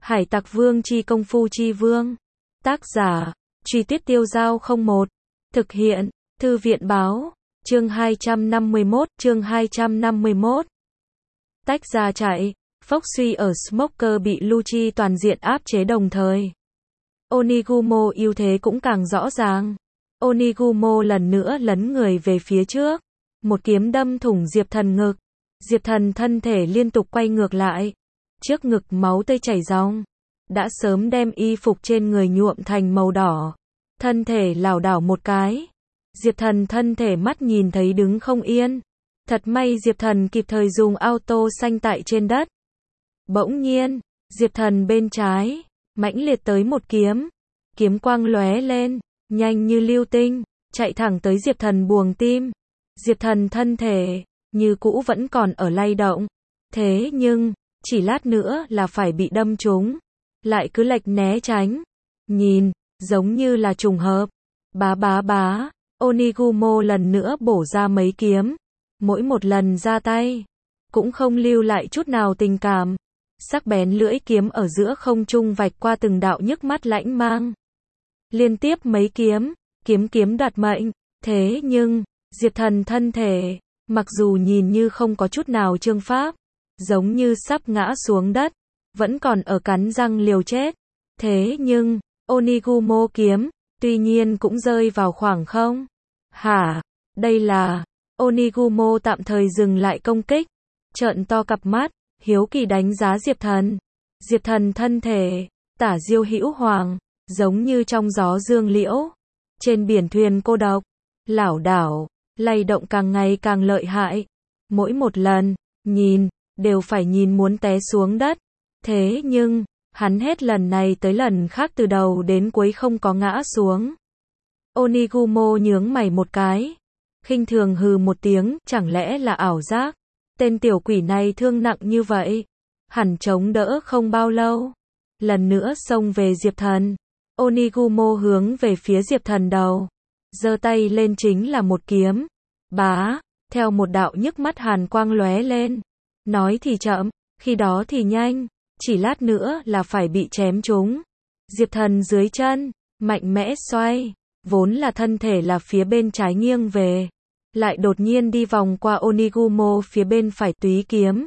Hải Tặc Vương chi công phu chi vương. Tác giả, Truy Tuyết Tiêu Giao 01. Thực hiện, Thư viện báo, chương 251, chương 251. Tách ra chạy, Phốc Suy ở Smoker bị Lucci toàn diện áp chế đồng thời. Onigumo ưu thế cũng càng rõ ràng. Onigumo lần nữa lấn người về phía trước. Một kiếm đâm thủng Diệp Thần ngực. Diệp Thần thân thể liên tục quay ngược lại. Trước ngực máu tươi chảy ròng. Đã sớm đem y phục trên người nhuộm thành màu đỏ. Thân thể lảo đảo một cái. Diệp Thần thân thể mắt nhìn thấy đứng không yên. Thật may Diệp Thần kịp thời dùng auto xanh tại trên đất. Bỗng nhiên, Diệp Thần bên trái, mãnh liệt tới một kiếm. Kiếm quang lóe lên, nhanh như lưu tinh, chạy thẳng tới Diệp Thần buồng tim. Diệp Thần thân thể, như cũ vẫn còn ở lay động. Thế nhưng, chỉ lát nữa là phải bị đâm trúng. Lại cứ lệch né tránh. Nhìn, giống như là trùng hợp. Bá. Onigumo lần nữa bổ ra mấy kiếm. Mỗi một lần ra tay, cũng không lưu lại chút nào tình cảm. Sắc bén lưỡi kiếm ở giữa không trung vạch qua từng đạo nhức mắt lãnh mang. Liên tiếp mấy kiếm, kiếm đoạt mệnh. Thế nhưng, Diệp Thần thân thể, mặc dù nhìn như không có chút nào chương pháp, giống như sắp ngã xuống đất, vẫn còn ở cắn răng liều chết. Thế nhưng, Onigumo kiếm, tuy nhiên cũng rơi vào khoảng không. Hả? Đây là... Onigumo tạm thời dừng lại công kích, trợn to cặp mắt, hiếu kỳ đánh giá Diệp Thần. Diệp Thần thân thể, tả diêu hữu hoàng, giống như trong gió dương liễu, trên biển thuyền cô độc, lảo đảo, lay động càng ngày càng lợi hại. Mỗi một lần, nhìn, đều phải nhìn muốn té xuống đất. Thế nhưng, hắn hết lần này tới lần khác từ đầu đến cuối không có ngã xuống. Onigumo nhướng mày một cái. Khinh thường hừ một tiếng, chẳng lẽ là ảo giác? Tên tiểu quỷ này thương nặng như vậy, hẳn chống đỡ không bao lâu. Lần nữa xông về Diệp Thần. Onigumo hướng về phía Diệp Thần đầu, giơ tay lên chính là một kiếm. Bá, theo một đạo nhức mắt hàn quang lóe lên. Nói thì chậm, khi đó thì nhanh, chỉ lát nữa là phải bị chém trúng. Diệp Thần dưới chân, mạnh mẽ xoay, vốn là thân thể là phía bên trái nghiêng về, lại đột nhiên đi vòng qua Onigumo phía bên phải túy kiếm.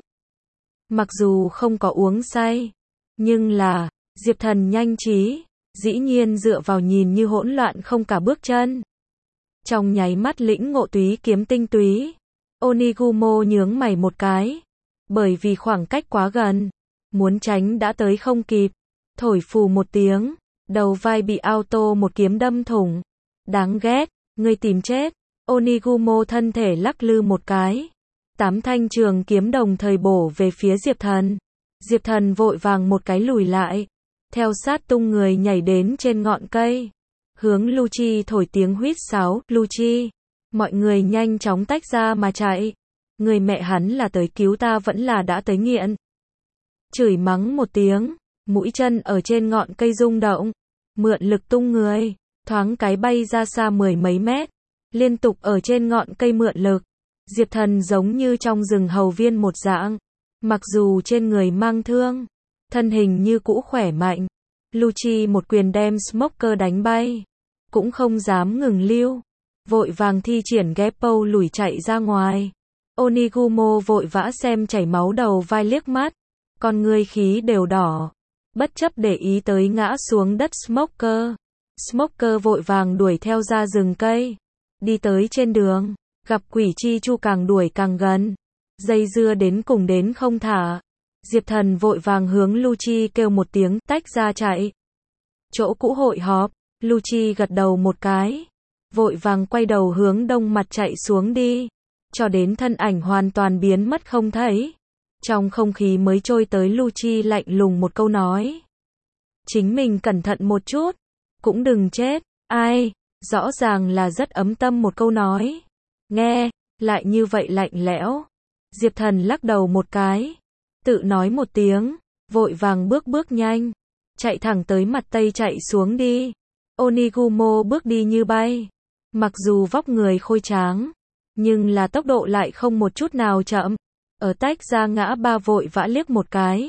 Mặc dù không có uống say, nhưng là, Diệp Thần nhanh trí, dĩ nhiên dựa vào nhìn như hỗn loạn không cả bước chân. Trong nháy mắt lĩnh ngộ túy kiếm tinh túy, Onigumo nhướng mày một cái, bởi vì khoảng cách quá gần, muốn tránh đã tới không kịp, thổi phù một tiếng, đầu vai bị auto một kiếm đâm thủng. Đáng ghét, ngươi tìm chết. Onigumo thân thể lắc lư một cái. 8 thanh trường kiếm đồng thời bổ về phía Diệp Thần. Diệp Thần vội vàng một cái lùi lại. Theo sát tung người nhảy đến trên ngọn cây. Hướng Lucci thổi tiếng huýt sáo. Lucci, mọi người nhanh chóng tách ra mà chạy. Người mẹ hắn là tới cứu ta vẫn là đã tới nghiện. Chửi mắng một tiếng. Mũi chân ở trên ngọn cây rung động. Mượn lực tung người. Thoáng cái bay ra xa 10 mấy mét. Liên tục ở trên ngọn cây mượn lực. Diệp Thần giống như trong rừng hầu viên một dạng. Mặc dù trên người mang thương, thân hình như cũ khỏe mạnh. Lucci một quyền đem Smoker đánh bay. Cũng không dám ngừng lưu. Vội vàng thi triển Geppo lùi chạy ra ngoài. Onigumo vội vã xem chảy máu đầu vai liếc mắt. Con ngươi khí đều đỏ. Bất chấp để ý tới ngã xuống đất Smoker. Smoker vội vàng đuổi theo ra rừng cây. Đi tới trên đường, gặp quỷ chi chu càng đuổi càng gần. Dây dưa đến cùng đến không thả. Diệp Thần vội vàng hướng Lucci kêu một tiếng tách ra chạy. Chỗ cũ hội họp, Lucci gật đầu một cái. Vội vàng quay đầu hướng đông mặt chạy xuống đi. Cho đến thân ảnh hoàn toàn biến mất không thấy. Trong không khí mới trôi tới Lucci lạnh lùng một câu nói. Chính mình cẩn thận một chút. Cũng đừng chết. Ai? Rõ ràng là rất ấm tâm một câu nói. Nghe, lại như vậy lạnh lẽo. Diệp Thần lắc đầu một cái. Tự nói một tiếng. Vội vàng bước nhanh. Chạy thẳng tới mặt tây chạy xuống đi. Onigumo bước đi như bay. Mặc dù vóc người khôi tráng, nhưng là tốc độ lại không một chút nào chậm. Ở tách ra ngã ba vội vã liếc một cái.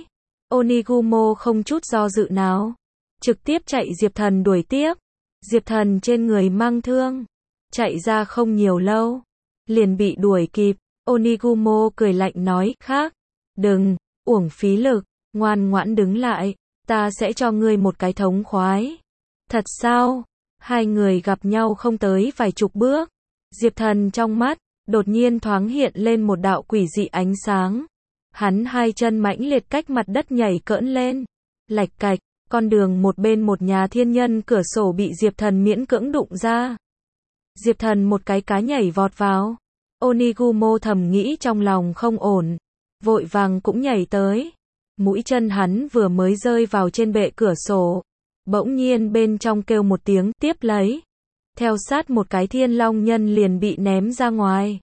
Onigumo không chút do dự nào, trực tiếp chạy Diệp Thần đuổi tiếp. Diệp Thần trên người mang thương, chạy ra không nhiều lâu, liền bị đuổi kịp. Onigumo cười lạnh nói, khác, đừng, uổng phí lực, ngoan ngoãn đứng lại, ta sẽ cho ngươi một cái thống khoái. Thật sao? Hai người gặp nhau không tới vài chục bước. Diệp Thần trong mắt, đột nhiên thoáng hiện lên một đạo quỷ dị ánh sáng. Hắn hai chân mãnh liệt cách mặt đất nhảy cỡn lên. Lạch cạch, con đường một bên một nhà thiên nhân cửa sổ bị Diệp Thần miễn cưỡng đụng ra. Diệp Thần một cái cá nhảy vọt vào. Onigumo thầm nghĩ trong lòng không ổn, vội vàng cũng nhảy tới. Mũi chân hắn vừa mới rơi vào trên bệ cửa sổ, bỗng nhiên bên trong kêu một tiếng, tiếp lấy. Theo sát một cái thiên long nhân liền bị ném ra ngoài.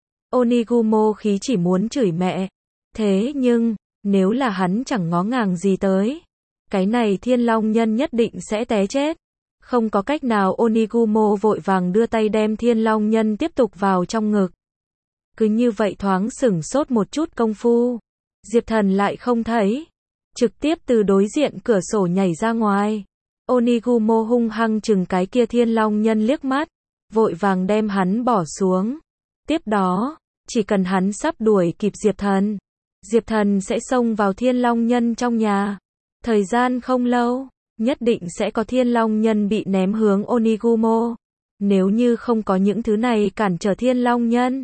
Onigumo khí chỉ muốn chửi mẹ. Thế nhưng, nếu là hắn chẳng ngó ngàng gì tới, cái này thiên long nhân nhất định sẽ té chết. Không có cách nào, Onigumo vội vàng đưa tay đem thiên long nhân tiếp tục vào trong ngực. Cứ như vậy thoáng sửng sốt một chút công phu, Diệp Thần lại không thấy, trực tiếp từ đối diện cửa sổ nhảy ra ngoài. Onigumo hung hăng chừng cái kia thiên long nhân liếc mắt, vội vàng đem hắn bỏ xuống. Tiếp đó, chỉ cần hắn sắp đuổi kịp Diệp Thần sẽ xông vào thiên long nhân trong nhà. Thời gian không lâu, nhất định sẽ có thiên long nhân bị ném hướng Onigumo. Nếu như không có những thứ này cản trở thiên long nhân,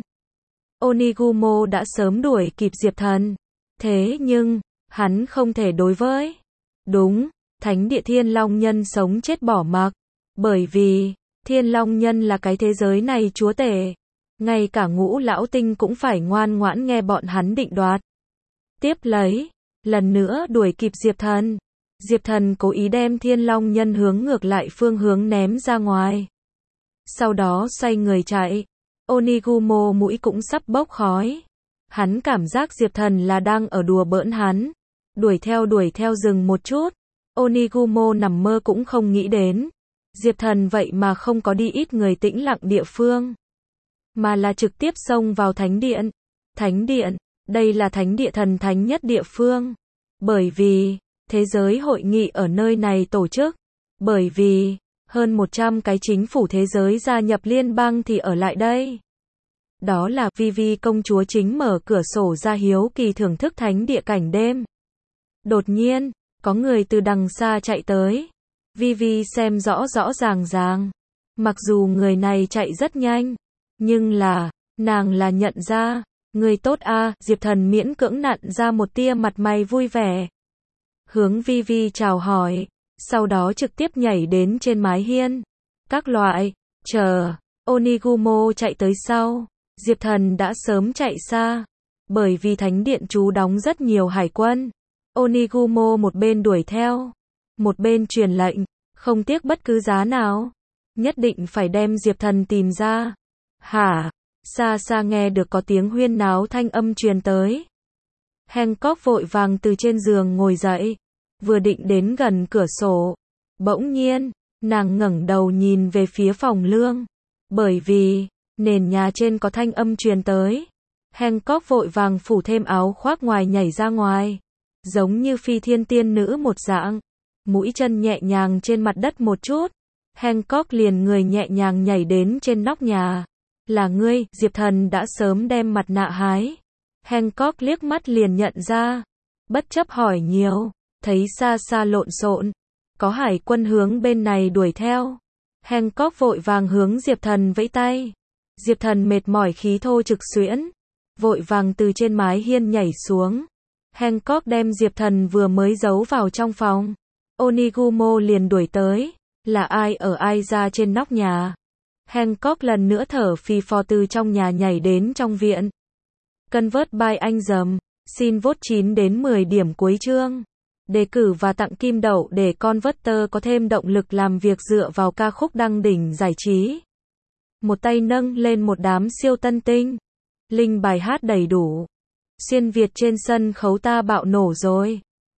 Onigumo đã sớm đuổi kịp Diệp Thần. Thế nhưng, hắn không thể đối với. Đúng, thánh địa thiên long nhân sống chết bỏ mặc. Bởi vì, thiên long nhân là cái thế giới này chúa tể. Ngay cả ngũ lão tinh cũng phải ngoan ngoãn nghe bọn hắn định đoạt. Tiếp lấy, lần nữa đuổi kịp Diệp Thần. Diệp Thần cố ý đem thiên long nhân hướng ngược lại phương hướng ném ra ngoài. Sau đó xoay người chạy. Onigumo mũi cũng sắp bốc khói. Hắn cảm giác Diệp Thần là đang ở đùa bỡn hắn. Đuổi theo dừng một chút. Onigumo nằm mơ cũng không nghĩ đến. Diệp Thần vậy mà không có đi ít người tĩnh lặng địa phương, mà là trực tiếp xông vào thánh điện. Thánh điện, đây là thánh địa thần thánh nhất địa phương. Bởi vì, thế giới hội nghị ở nơi này tổ chức. Bởi vì, hơn 100 cái chính phủ thế giới gia nhập liên bang thì ở lại đây. Đó là Vivi công chúa chính mở cửa sổ ra hiếu kỳ thưởng thức thánh địa cảnh đêm. Đột nhiên, có người từ đằng xa chạy tới. Vivi xem rõ ràng. Mặc dù người này chạy rất nhanh, nhưng là, nàng là nhận ra. Người tốt a, Diệp Thần miễn cưỡng nặn ra một tia mặt mày vui vẻ. Hướng Vivi chào hỏi, sau đó trực tiếp nhảy đến trên mái hiên. Các loại, chờ, Onigumo chạy tới sau, Diệp Thần đã sớm chạy xa. Bởi vì thánh điện trú đóng rất nhiều hải quân. Onigumo một bên đuổi theo, một bên truyền lệnh, không tiếc bất cứ giá nào. Nhất định phải đem Diệp Thần tìm ra. Hả? Xa xa nghe được có tiếng huyên náo thanh âm truyền tới. Hancock vội vàng từ trên giường ngồi dậy, vừa định đến gần cửa sổ. Bỗng nhiên, nàng ngẩng đầu nhìn về phía phòng lương. Bởi vì, nền nhà trên có thanh âm truyền tới. Hancock vội vàng phủ thêm áo khoác ngoài nhảy ra ngoài. Giống như phi thiên tiên nữ một dạng. Mũi chân nhẹ nhàng trên mặt đất một chút. Hancock liền người nhẹ nhàng nhảy đến trên nóc nhà. Là ngươi, Diệp Thần đã sớm đem mặt nạ hái. Hancock liếc mắt liền nhận ra. Bất chấp hỏi nhiều, thấy xa xa lộn xộn. Có hải quân hướng bên này đuổi theo. Hancock vội vàng hướng Diệp Thần vẫy tay. Diệp Thần mệt mỏi khí thô trực xuyễn. Vội vàng từ trên mái hiên nhảy xuống. Hancock đem Diệp Thần vừa mới giấu vào trong phòng. Onigumo liền đuổi tới. Là ai ở ai ra trên nóc nhà. Hancock lần nữa thở phì phò từ trong nhà nhảy đến trong viện. Convert by anh dầm. Xin vote 9 đến 10 điểm cuối chương. Đề cử và tặng kim đậu để Converter có thêm động lực làm việc dựa vào ca khúc đăng đỉnh giải trí. Một tay nâng lên một đám siêu tân tinh. Link bài hát đầy đủ. Xuyên Việt trên sân khấu ta bạo nổ rồi.